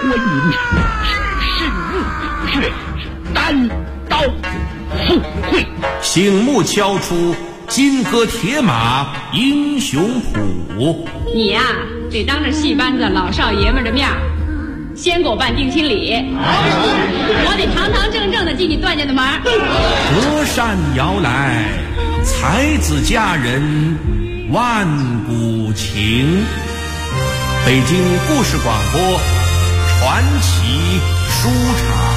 观音只身入穴，单刀赴会， 醒目敲出金戈铁马英雄谱。 你呀，得当着戏班子老少爷们的面先给我办定亲礼，我得堂堂正正的进你段家的门。 隔山摇来，才子佳人万古情。北京故事广播传奇书场。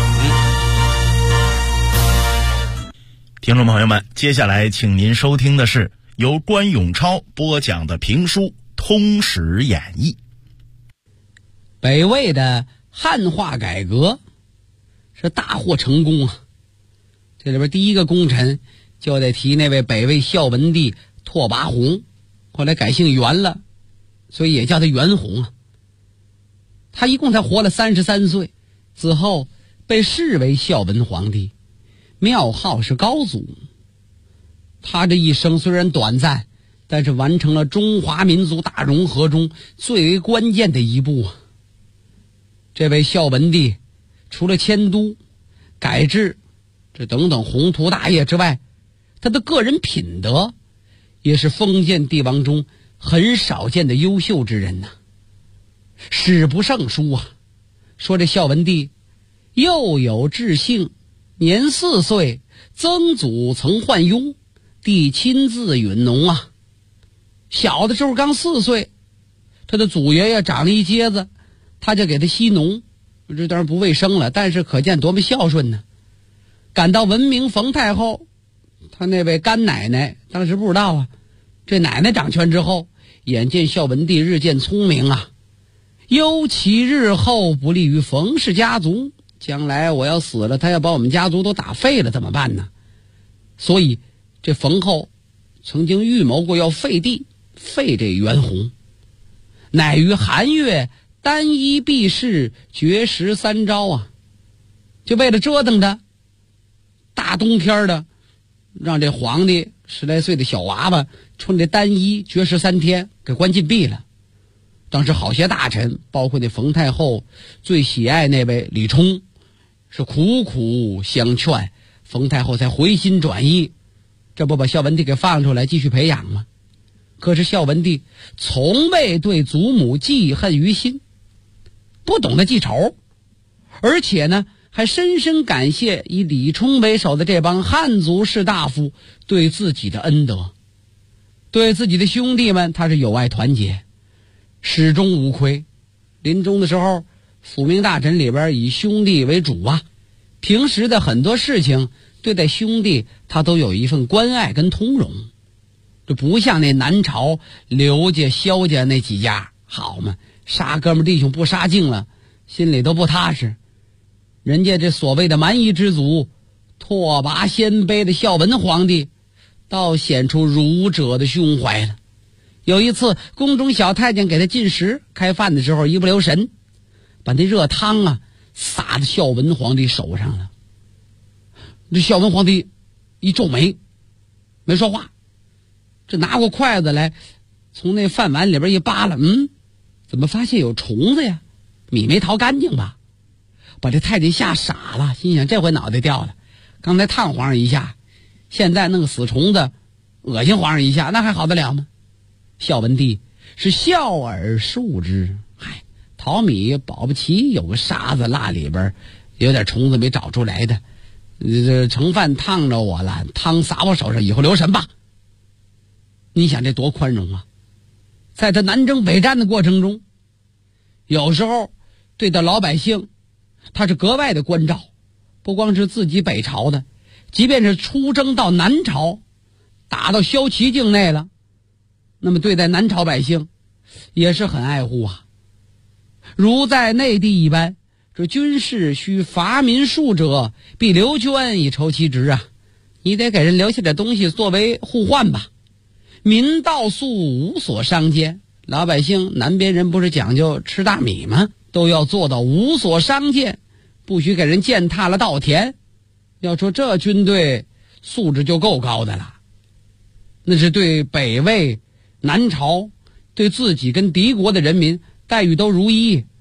听众朋友们，接下来请您收听的是由关永超播讲的评书《通史演义》。 北魏的汉化改革是大获成功啊！这里边第一个功臣就得提那位北魏孝文帝拓跋宏，后来改姓袁了，所以也叫他袁宏啊。他一共才活了33岁，此后被视为孝文皇帝，庙号是高祖。他这一生虽然短暂，但是完成了中华民族大融合中最为关键的一步啊！这位孝文帝除了迁都、改制这等等宏图大业之外，他的个人品德也是封建帝王中很少见的优秀之人呐。史不胜书啊，说这孝文帝幼有志性，年4岁，曾祖曾患痈，帝亲自允农啊。小的时候刚4岁，他的祖爷爷长了一疖子，他就给他吸脓，这当然不卫生了，但是可见多么孝顺呢。赶到文明冯太后，他那位干奶奶当时不知道啊，这奶奶掌权之后，眼见孝文帝日渐聪明啊，忧其日后不利于冯氏家族，将来我要死了，他要把我们家族都打废了怎么办呢？所以这冯后曾经预谋过要废帝，废这袁宏，乃于寒月单衣避世，绝食3朝啊！就为了折腾他，大冬天的，让这皇帝10来岁的小娃娃穿这单衣绝食3天，给关禁闭了。当时好些大臣，包括那冯太后最喜爱那位李冲，是苦苦相劝，冯太后才回心转意，这不把孝文帝给放出来继续培养吗？可是孝文帝从未对祖母记恨于心，不懂得记仇，而且呢还深深感谢以李冲为首的这帮汉族士大夫对自己的恩德，对自己的兄弟们他是友爱团结，始终无亏。临终的时候，辅命大臣里边以兄弟为主啊，平时的很多事情对待兄弟他都有一份关爱跟通融，这不像那南朝刘家萧家那几家好嘛，杀哥们弟兄不杀净了，心里都不踏实。人家这所谓的蛮夷之族拓跋鲜卑的孝文皇帝倒显出儒者的胸怀了。有一次宫中小太监给他进食，开饭的时候一不留神把那热汤啊洒在孝文皇帝手上了。这孝文皇帝一皱眉没说话，这拿过筷子来从那饭碗里边一扒拉，怎么发现有虫子呀？米没淘干净吧？把这太监吓傻了，心想这回脑袋掉了，刚才烫皇上一下，现在弄个死虫子恶心皇上一下，那还好得了吗？孝文帝是笑而恕之，淘米保不齐有个沙子蜡里边有点虫子没找出来的，这盛饭烫着我了，汤洒我手上，以后留神吧。你想这多宽容啊！在他南征北战的过程中，有时候对待老百姓他是格外的关照，不光是自己北朝的，即便是出征到南朝，打到骁骑境内了，那么对待南朝百姓也是很爱护啊。如在内地一般，这军事需伐民戍者，必留捐以酬其职啊！你得给人留下点东西作为互换吧。民道素无所伤见，老百姓南边人不是讲究吃大米吗？都要做到无所伤见，不许给人践踏了稻田。要说这军队素质就够高的了，那是对北魏南朝对自己跟敌国的人民待遇都如一，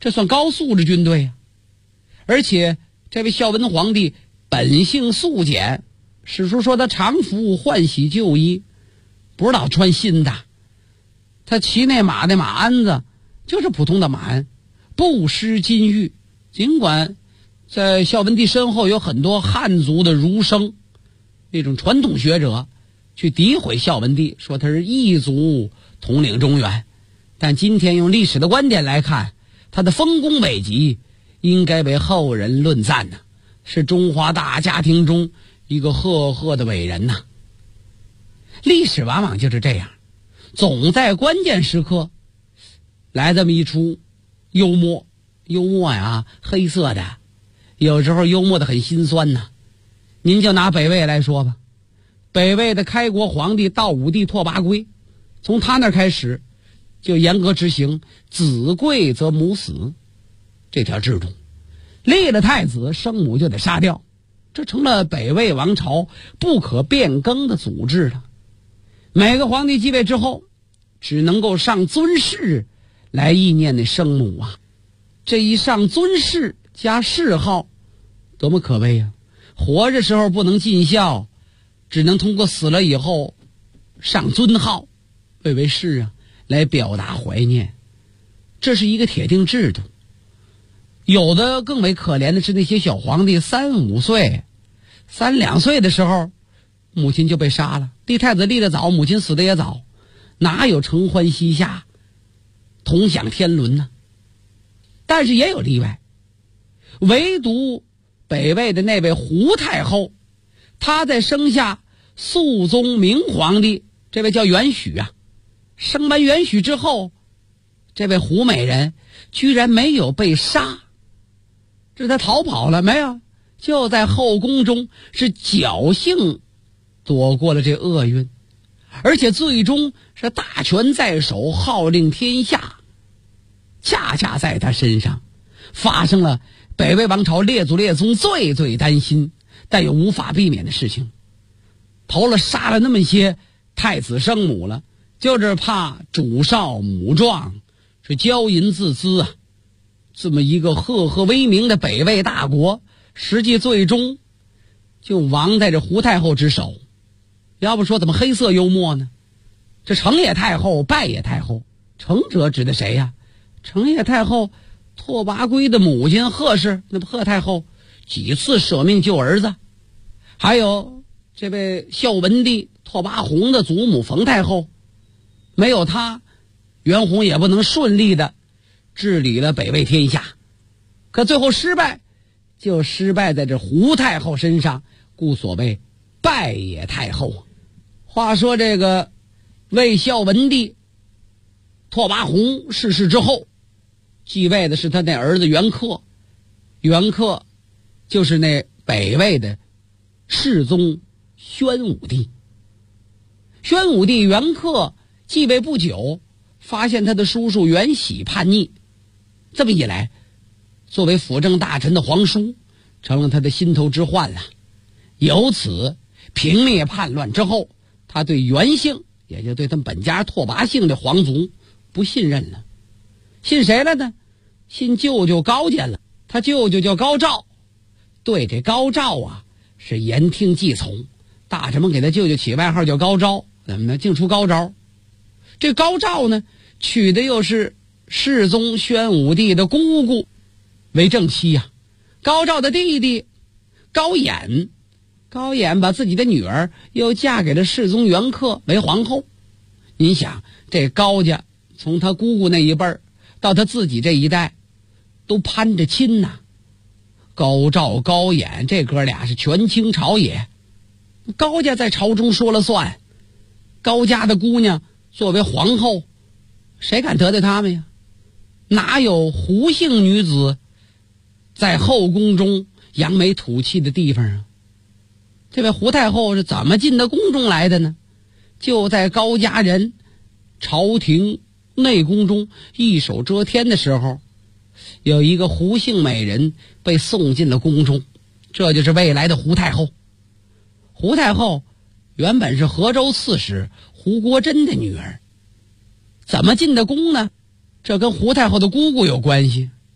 这算高素质军队啊。而且这位孝文皇帝本性素简，史书说他常服换洗旧衣，不知道穿新的。他骑那马的马鞍子就是普通的马鞍，不施金玉。尽管在孝文帝身后有很多汉族的儒生，那种传统学者去诋毁孝文帝，说他是异族统领中原，但今天用历史的观点来看，他的丰功伟绩应该为后人论赞呢，是中华大家庭中一个赫赫的伟人呐。历史往往就是这样，总在关键时刻来这么一出幽默呀，黑色的，有时候幽默的很心酸呐。您就拿北魏来说吧，北魏的开国皇帝道武帝拓跋圭，从他那开始就严格执行子贵则母死这条制度，立了太子生母就得杀掉，这成了北魏王朝不可变更的祖制了。每个皇帝继位之后只能够上尊谥来纪念那生母啊，这一上尊谥加谥号多么可悲啊！活着时候不能尽孝，只能通过死了以后上尊号为谥啊，来表达怀念。这是一个铁定制度。有的更为可怜的是那些小皇帝3、5岁、3、2岁的时候母亲就被杀了。立太子立得早，母亲死得也早，哪有承欢膝下同享天伦呢？但是也有例外，唯独北魏的那位胡太后，她在生下肃宗明皇帝，这位叫元许啊，生完元许之后，这位胡美人居然没有被杀，这她逃跑了没有？就在后宫中是侥幸躲过了这厄运，而且最终是大权在手，号令天下。恰恰在他身上发生了北魏王朝列祖列宗最最担心但又无法避免的事情。头了杀了那么些太子生母了，就是怕主少母壮，是骄淫自恣啊。这么一个赫赫威名的北魏大国，实际最终就亡在这胡太后之手。要不说怎么黑色幽默呢？这成也太后，败也太后。成者指的谁呀？成也太后拓跋圭的母亲贺氏，那不贺太后几次舍命救儿子，还有这位孝文帝拓跋宏的祖母冯太后，没有他，袁弘也不能顺利的治理了北魏天下。可最后失败，就失败在这胡太后身上，故所谓败也太后。话说这个魏孝文帝拓跋宏逝世之后，继位的是他那儿子元恪。元恪就是那北魏的世宗宣武帝。宣武帝元恪继位不久，发现他的叔叔元喜叛逆，这么一来，作为辅政大臣的皇叔成了他的心头之患了。由此平灭叛乱之后，他对元姓，也就对他们本家拓跋姓的皇族不信任了。信谁了呢？信舅舅高家了。他舅舅叫高照，对这高照啊是言听计从。大臣们给他舅舅起外号叫高招，怎么呢？净出高招。这高照呢，娶的又是世宗宣武帝的姑姑为正妻呀。高照的弟弟高演，高演把自己的女儿又嫁给了世宗元恪为皇后。您想，这高家从他姑姑那一辈儿到他自己这一代都攀着亲呐。高照高演这哥俩是权倾朝野，高家在朝中说了算，高家的姑娘作为皇后，谁敢得罪他们呀？哪有胡姓女子在后宫中扬眉吐气的地方啊？这位胡太后是怎么进到宫中来的呢？就在高家人朝廷内宫中一手遮天的时候，有一个胡姓美人被送进了宫中，这就是未来的胡太后。胡太后原本是河州刺史胡国珍的女儿，怎么进的宫呢？这跟胡太后的姑姑有关系。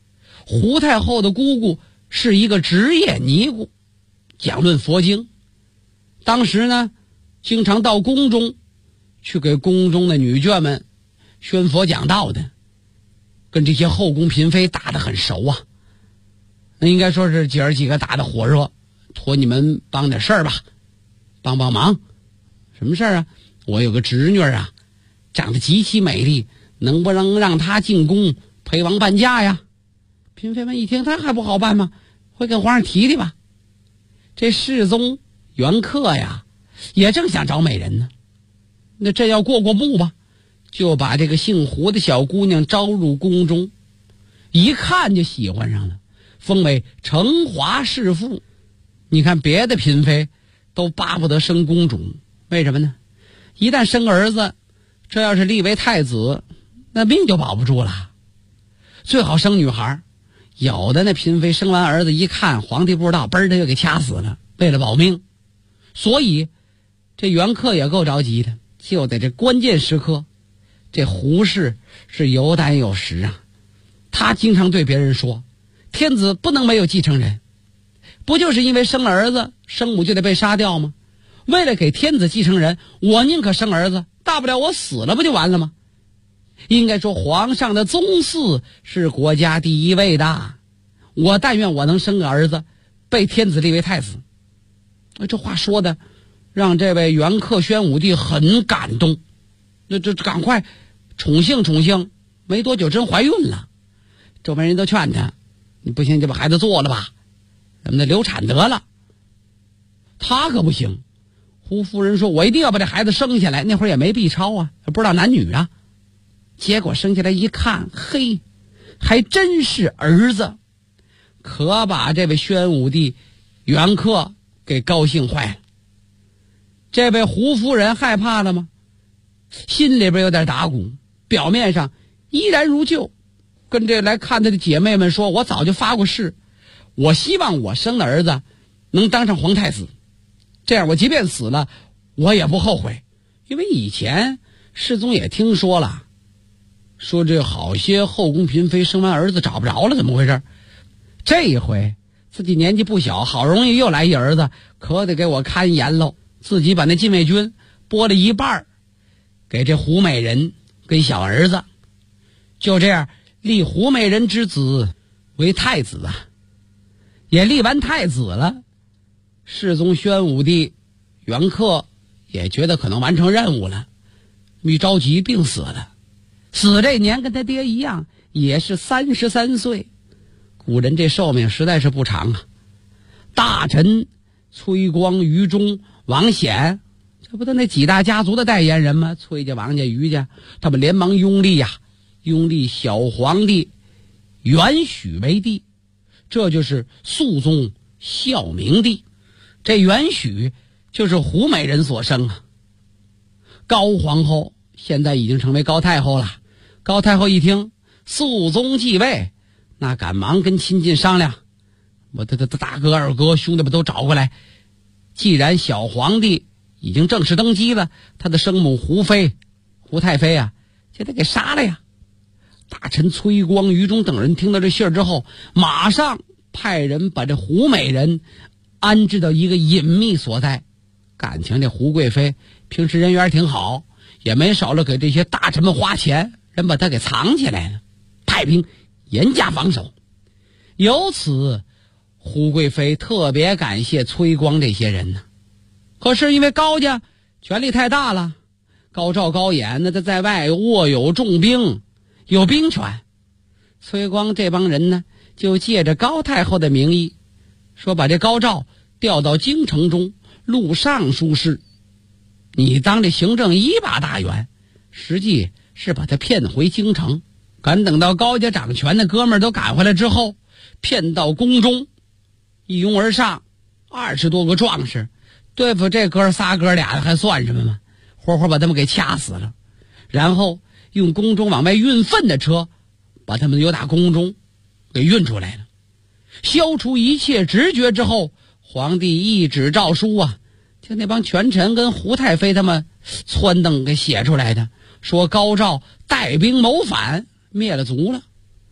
胡太后的姑姑是一个职业尼姑，讲论佛经。当时呢，经常到宫中去给宫中的女眷们宣佛讲道的，跟这些后宫嫔妃打得很熟啊。那应该说是姐儿几个打得火热，托你们帮点事儿吧，帮帮忙。什么事儿啊？我有个侄女啊，长得极其美丽，能不能让她进宫陪王伴驾呀？嫔妃们一听，她还不好办吗？会跟皇上提提吧。这世宗元恪呀，也正想找美人呢，那这要过目吧，就把这个姓胡的小姑娘招入宫中，一看就喜欢上了，封为承华侍妇。你看别的嫔妃都巴不得生公主，为什么呢？一旦生儿子，这要是立为太子，那命就保不住了。最好生女孩，有的那嫔妃生完儿子一看皇帝不知道，嘣儿他就给掐死了，为了保命。所以这元恪也够着急的，就在这关键时刻，这胡氏是有胆有识啊。他经常对别人说，天子不能没有继承人，不就是因为生了儿子，生母就得被杀掉吗？为了给天子继承人，我宁可生儿子，大不了我死了不就完了吗？应该说皇上的宗嗣是国家第一位的，我但愿我能生个儿子，被天子立为太子。这话说的让这位元恪宣武帝很感动，那这赶快宠幸，没多久真怀孕了。周围人都劝他，你不行就把孩子做了吧，咱们得流产得了。他可不行，胡夫人说我一定要把这孩子生下来。那会儿也没 B 超啊，不知道男女啊。结果生下来一看，嘿，还真是儿子，可把这位宣武帝元恪给高兴坏了。这位胡夫人害怕了吗？心里边有点打鼓，表面上依然如旧，跟这来看他的姐妹们说，我早就发过誓，我希望我生的儿子能当上皇太子，这样我即便死了我也不后悔。因为以前世宗也听说了，说这好些后宫嫔妃生完儿子找不着了，怎么回事？这一回自己年纪不小，好容易又来一儿子，可得给我看严喽。自己把那禁卫军拨了一半给这胡美人跟小儿子，就这样立胡美人之子为太子啊。也立完太子了，世宗宣武帝元恪也觉得可能完成任务了，一着急病死了。死这年跟他爹一样，也是33岁。古人这寿命实在是不长啊。大臣崔光、于忠、王显，这不都那几大家族的代言人吗？崔家、王家、于家，他们连忙拥立呀，拥立小皇帝元煦为帝，这就是肃宗孝明帝。这元煦就是胡美人所生啊。高皇后现在已经成为高太后了。高太后一听肃宗继位，那赶忙跟亲近商量，我的大哥二哥兄弟们都找过来，既然小皇帝已经正式登基了，他的生母胡太妃啊就得给杀了呀。大臣崔光、于忠等人听到这信儿之后，马上派人把这胡美人安置到一个隐秘所在。感情这胡贵妃平时人缘挺好，也没少了给这些大臣们花钱，人把她给藏起来了，派兵严加防守。由此胡贵妃特别感谢崔光这些人呢。可是因为高家权力太大了，高照、高演呢，他在外握有重兵，有兵权。崔光这帮人呢，就借着高太后的名义，说把这高照调到京城中录尚书事，你当这行政一把大员，实际是把他骗回京城。赶等到高家掌权的哥们儿都赶回来之后，骗到宫中，一拥而上，20多个壮士对付这哥俩的还算什么吗？活活把他们给掐死了，然后用宫中往外运粪的车把他们由打宫中给运出来了。消除一切直觉之后，皇帝一纸诏书啊，就那帮权臣跟胡太妃他们撺掇给写出来的，说高照带兵谋反，灭了族了。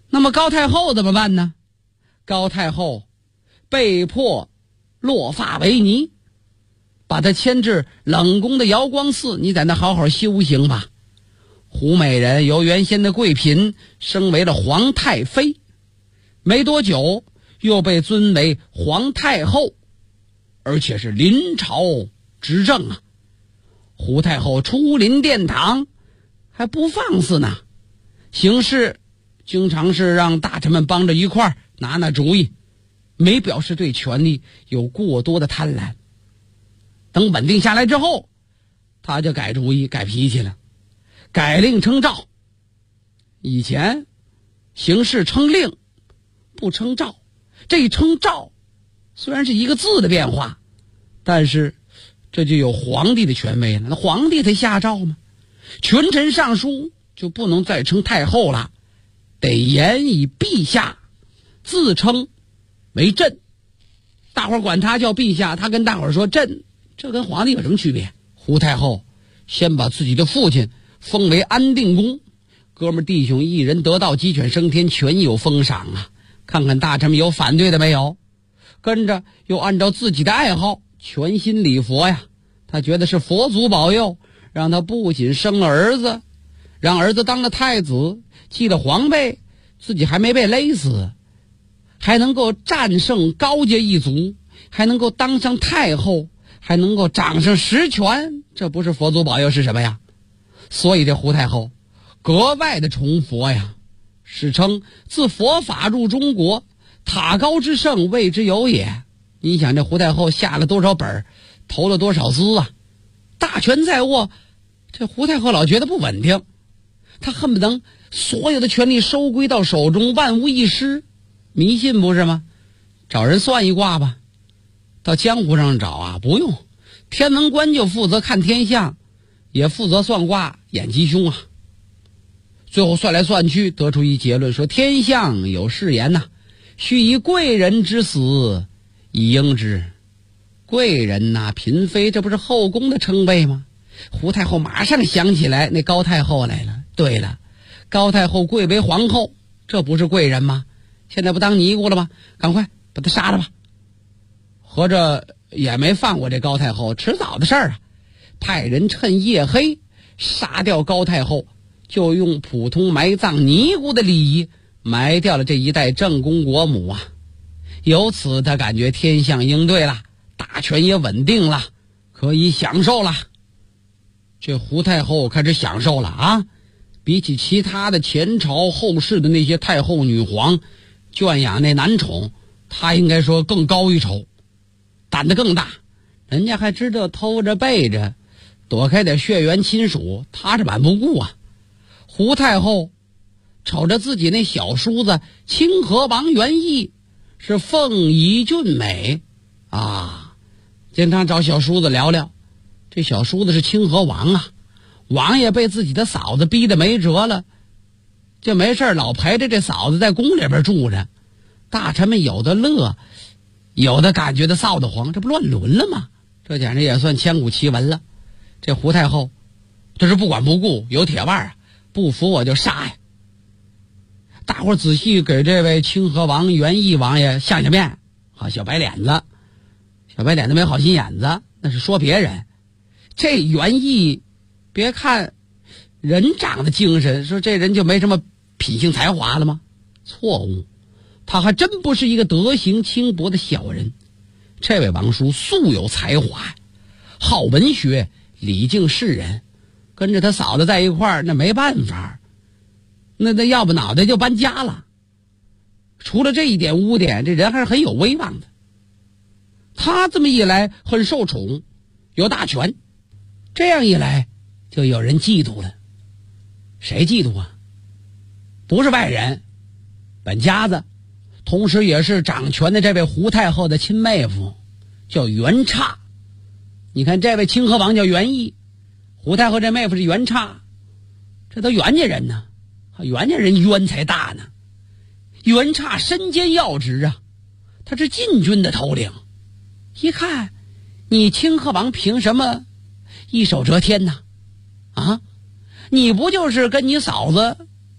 那么高太后怎么办呢？高太后被迫落发为尼，把他迁至冷宫的瑶光寺，你在那好好修行吧。胡美人由原先的贵嫔升为了皇太妃，没多久又被尊为皇太后，而且是临朝执政啊。胡太后出临殿堂还不放肆呢，行事经常是让大臣们帮着一块儿拿主意，没表示对权力有过多的贪婪。等稳定下来之后，他就改主意改脾气了，改令称诏。以前行事称令不称诏，这一称诏虽然是一个字的变化，但是这就有皇帝的权威了。那皇帝才下诏吗？群臣上书就不能再称太后了，得言以陛下，自称为朕。大伙儿管他叫陛下，他跟大伙儿说朕，这跟皇帝有什么区别？胡太后先把自己的父亲封为安定公，哥们弟兄一人得道，鸡犬升天，全有封赏啊！看看大臣们有反对的没有？跟着又按照自己的爱好全心礼佛呀。他觉得是佛祖保佑，让他不仅生了儿子，让儿子当了太子，继了皇位，自己还没被勒死，还能够战胜高阶一族，还能够当上太后，还能够掌上实权，这不是佛祖保佑是什么呀？所以这胡太后格外的崇佛呀，史称自佛法入中国，塔高之盛谓之有也。你想这胡太后下了多少本，投了多少资啊？大权在握，这胡太后老觉得不稳定，她恨不得所有的权力收归到手中，万无一失。迷信不是吗？找人算一卦吧。到江湖上找啊，不用，天文官就负责看天象，也负责算卦演吉凶啊。最后算来算去，得出一结论，说天象有誓言呐，须以贵人之死以应之。贵人呐，嫔妃，这不是后宫的称谓吗？胡太后马上想起来那高太后来了。对了，高太后贵为皇后，这不是贵人吗？现在不当尼姑了吗？赶快把她杀了吧。合着也没放过这高太后，迟早的事儿啊。派人趁夜黑杀掉高太后，就用普通埋葬尼姑的礼仪埋掉了这一代正宫国母啊。由此他感觉天象应对了，大权也稳定了，可以享受了。这胡太后开始享受了啊！比起其他的前朝后世的那些太后女皇圈养那男宠，她应该说更高一筹，胆子更大。人家还知道偷着背着躲开点血缘亲属，她是蛮不顾啊。胡太后瞅着自己那小叔子清河王元义是凤仪俊美啊，经常找小叔子聊聊。这小叔子是清河王啊，王爷被自己的嫂子逼得没辙了，就没事老陪着这嫂子在宫里边住着。大臣们有的乐，有的感觉到臊得慌，这不乱伦了吗？这简直也算千古奇闻了。这胡太后这是不管不顾，有铁腕啊，不服我就杀呀。大伙仔细给这位清河王元义王爷下面啊，小白脸子，小白脸子没好心眼子，那是说别人。这元义别看人长得精神，说这人就没什么品性才华了吗？错误，他还真不是一个德行轻薄的小人。这位王叔素有才华，好文学，礼敬世人，跟着他嫂子在一块儿那没办法，那要不脑袋就搬家了。除了这一点污点，这人还是很有威望的。他这么一来很受宠，有大权，这样一来就有人嫉妒了。谁嫉妒啊？不是外人，本家子，同时也是掌权的这位胡太后的亲妹夫，叫袁叉。你看这位清河王叫袁义，胡太后这妹夫是袁叉，这都袁家人呢，袁家人冤才大呢。袁叉身兼要职啊，他是禁军的头领。一看你清河王凭什么一手遮天呢？啊，你不就是跟你嫂子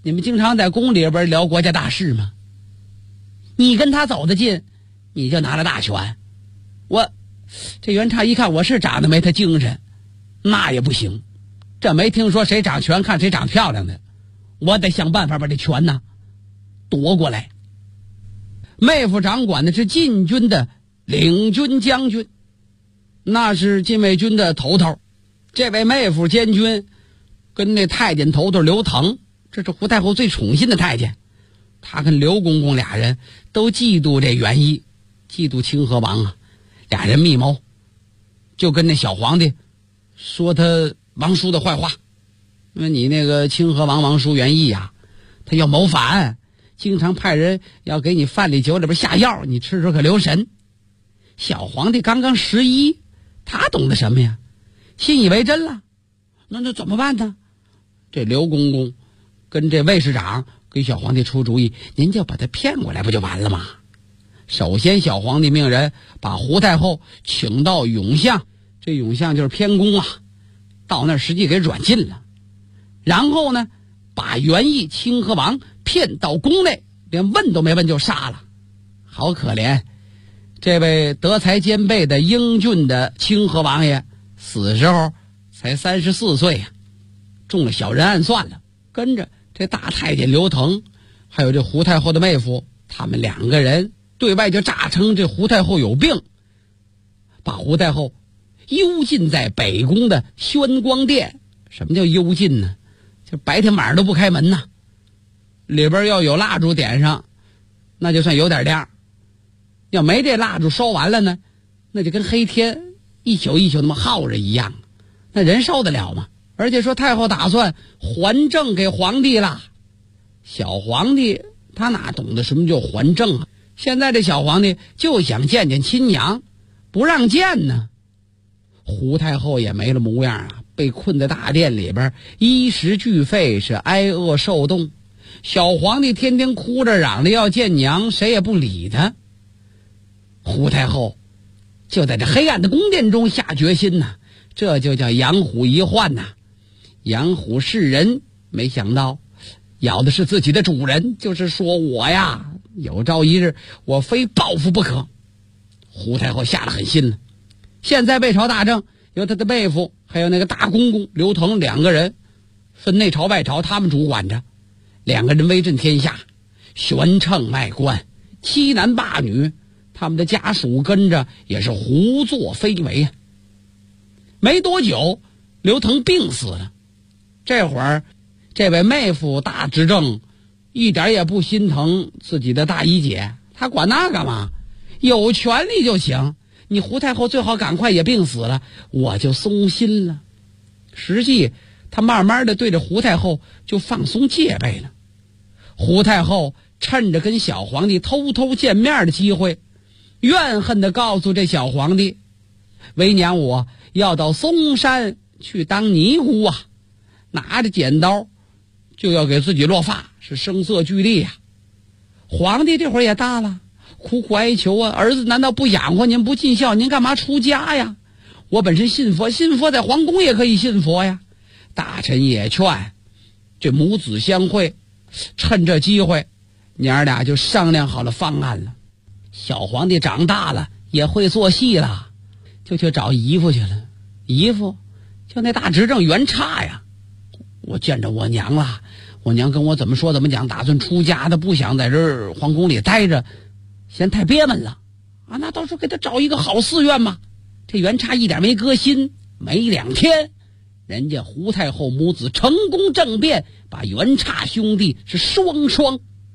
你们经常在宫里边聊国家大事吗？你跟他走得近，你就拿了大权。这袁叉一看我是长得没他精神，那也不行，这没听说谁掌权看谁长漂亮的，我得想办法把这权呢夺过来。妹夫掌管的是禁军的领军将军，那是禁卫军的头头。这位妹夫监军跟那太监头头刘腾，这是胡太后最宠信的太监，他跟刘公公俩人都嫉妒这袁毅，嫉妒清河王啊。俩人密谋，就跟那小皇帝说他王叔的坏话，因为你那个清河王王叔袁毅啊，他要谋反，经常派人要给你饭里酒里边下药，你吃可留神。小皇帝刚刚11，他懂得什么呀？信以为真了。那怎么办呢？这刘公公跟这卫士长给小皇帝出主意，您就把他骗过来不就完了吗？首先小皇帝命人把胡太后请到永巷，这永巷就是偏宫啊，到那儿实际给软禁了。然后呢，把袁毅清河王骗到宫内，连问都没问就杀了。好可怜，这位德才兼备的英俊的清河王爷死时候才34岁呀，中了小人暗算了。跟着这大太监刘腾还有这胡太后的妹夫，他们2个人对外就诈称这胡太后有病，把胡太后幽禁在北宫的宣光殿。什么叫幽禁呢？就白天晚上都不开门呐，里边要有蜡烛点上，那就算有点亮；要没这蜡烛烧完了呢，那就跟黑天一宿一宿那么耗着一样，那人受得了吗？而且说太后打算还政给皇帝了，小皇帝他哪懂得什么叫还政啊？现在这小皇帝就想见见亲娘，不让见呢。胡太后也没了模样啊，被困在大殿里边，衣食俱废，是挨饿受冻。小皇帝天天哭着嚷着要见娘，谁也不理他。胡太后就在这黑暗的宫殿中下决心呐，这就叫养虎一患呐。养虎是人，没想到咬的是自己的主人，就是说我呀，有朝一日我非报复不可。胡太后下了狠心了，现在北朝大政由他的妹夫还有那个大公公刘腾2个人分内朝外朝，他们主管着，2个人威震天下，悬称外官，欺男霸女，他们的家属跟着也是胡作非为啊。没多久刘腾病死了，这会儿这位妹夫大执政一点也不心疼自己的大姨姐，他管那干嘛？有权利就行，你胡太后最好赶快也病死了，我就松心了。实际他慢慢的对着胡太后就放松戒备了。胡太后趁着跟小皇帝偷偷见面的机会，怨恨的告诉这小皇帝，为娘我要到嵩山去当尼姑啊，拿着剪刀就要给自己落发，是声色俱厉啊。皇帝这会儿也大了，苦苦哀求啊，儿子难道不养活您不尽孝，您干嘛出家呀？我本身信佛，信佛在皇宫也可以信佛呀。大臣也劝，这母子相会，趁这机会娘俩就商量好了方案了。小皇帝长大了也会做戏了，就去找姨父去了。姨父就那大执政袁叉呀，我见着我娘了，我娘跟我怎么说怎么讲，打算出家的，不想在这儿皇宫里待着，嫌太憋闷了啊，那到时候给他找一个好寺院嘛。这袁叉一点没搁心，没2天人家胡太后母子成功政变，把袁叉兄弟是双双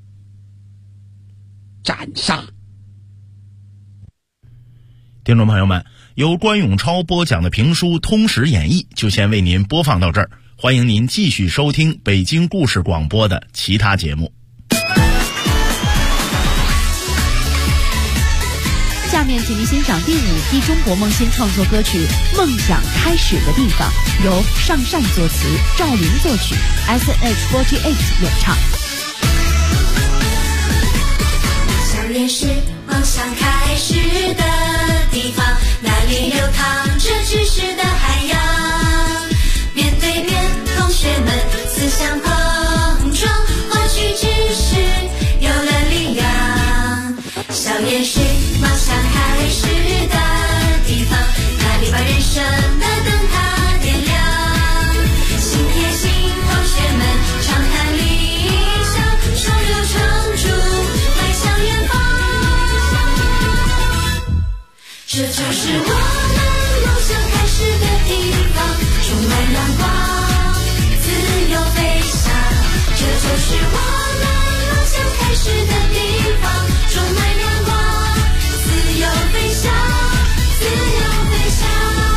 斩杀。 听众朋友们，由关永超播讲的评书《通史演义》就先为您播放到这儿，欢迎您继续收听北京故事广播的其他节目。 下面请您欣赏第5批中国梦新创作歌曲《梦想开始的地方》，由尚善作词，赵琳作曲， SH48 演唱。 梦想也是梦想开始的地方，那里流淌着知识的海洋，面对面同学们思想碰撞， 这就是我们梦想开始的地方，充满阳光，自由飞翔。这就是我们梦想开始的地方，充满阳光，自由飞翔，自由飞翔。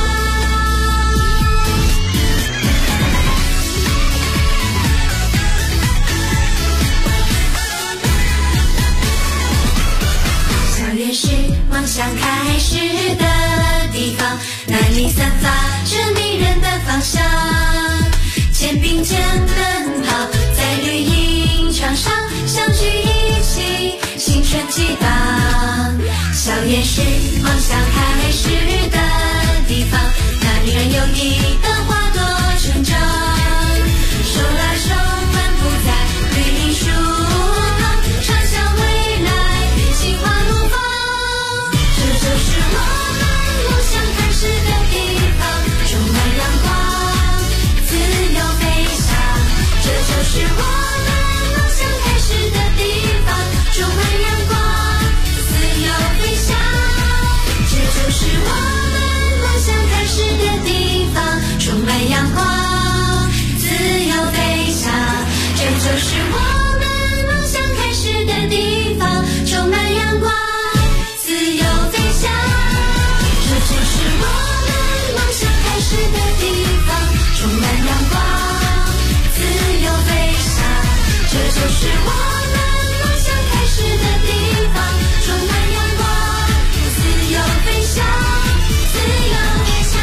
校园是梦想开始的地方，那里散发着迷人的芳香。肩并肩奔跑在绿茵场上，相聚一起，青春激荡。校园是梦想开始的地方，那里人有意的花朵成长。手拉手漫步在绿荫树旁，畅想未来，心花怒放。这就是我们梦想开始的地方，充满阳光，自由飞翔。这就是我们梦想开始的地方，充满阳光，自由飞翔。这就是我们梦想开始的地方，充满阳光，自由飞翔。这就是我们梦想开始的地方，充满阳光，自由飞翔。这就是我们梦想开始的地方，充满阳光，自由飞翔。这就是我们梦想开始的地方，充满阳光，自由飞翔，自由飞翔。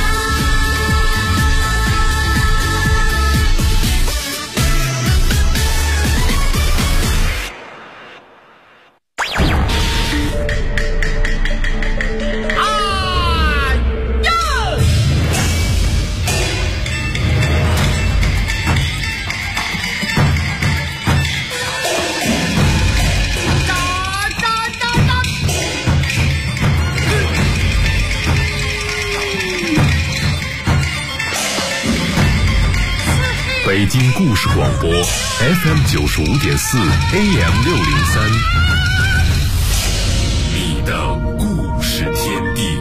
北京故事广播 FM 95.4 AM 603，你的故事天地。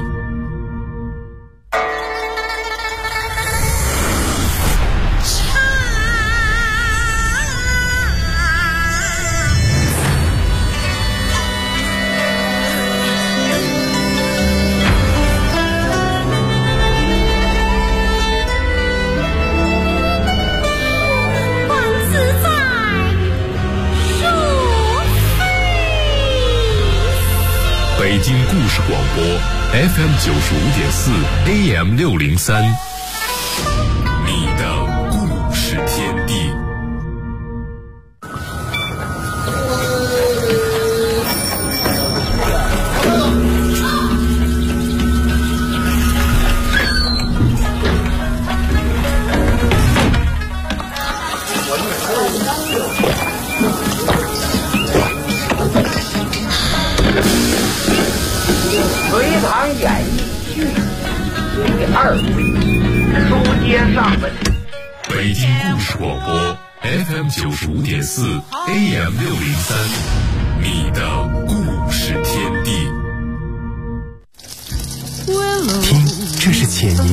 北京故事广播 FM 95.4 AM 603，你的故事天地。 隋唐演义续第2回，书接上文。 北京故事广播 FM 95.4 AM 603，你的故事天地。 听，这是浅吟